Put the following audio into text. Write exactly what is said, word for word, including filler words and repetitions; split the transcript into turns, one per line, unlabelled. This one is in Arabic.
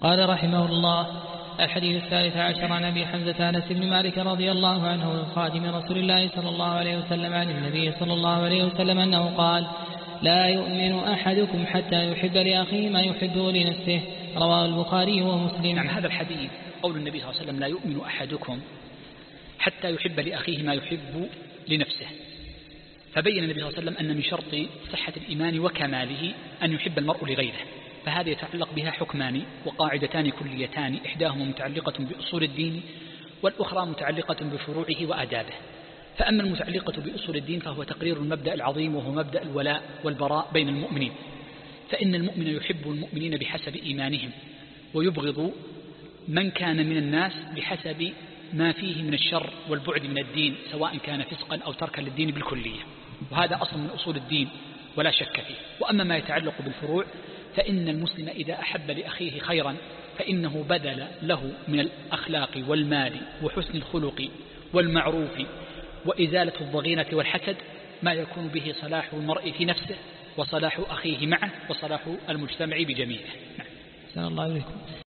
قال رحمه الله: الحديث الثالث عشر عن أبي حمزة أنس بن مالك رضي الله عنه خادم رسول الله صلى الله عليه وسلم عن النبي صلى الله عليه وسلم أنه قال: لا يؤمن أحدكم حتى يحب لأخيه ما يحب لنفسه. رواه البخاري ومسلم.
يعني هذا الحديث قول النبي صلى الله عليه وسلم: لا يؤمن أحدكم حتى يحب لأخيه ما يحب لنفسه. فبين النبي صلى الله عليه وسلم أن من شرط صحة الإيمان وكماله أن يحب المرء لغيره، فهذا يتعلق بها حكمان وقاعدتان كليتان، إحداهما متعلقة بأصول الدين والأخرى متعلقة بفروعه وآدابه. فأما المتعلقة بأصول الدين فهو تقرير المبدأ العظيم وهو مبدأ الولاء والبراء بين المؤمنين، فإن المؤمن يحب المؤمنين بحسب إيمانهم ويبغض من كان من الناس بحسب ما فيه من الشر والبعد من الدين، سواء كان فسقا أو تركا للدين بالكلية، وهذا أصل من أصول الدين ولا شك فيه. وأما ما يتعلق بالفروع فإن المسلم إذا أحب لأخيه خيرا فإنه بذل له من الأخلاق والمال وحسن الخلق والمعروف وإزالة الضغينة والحسد ما يكون به صلاح المرء في نفسه وصلاح أخيه معه وصلاح المجتمع بجميعه.
نعم. الله عليكم.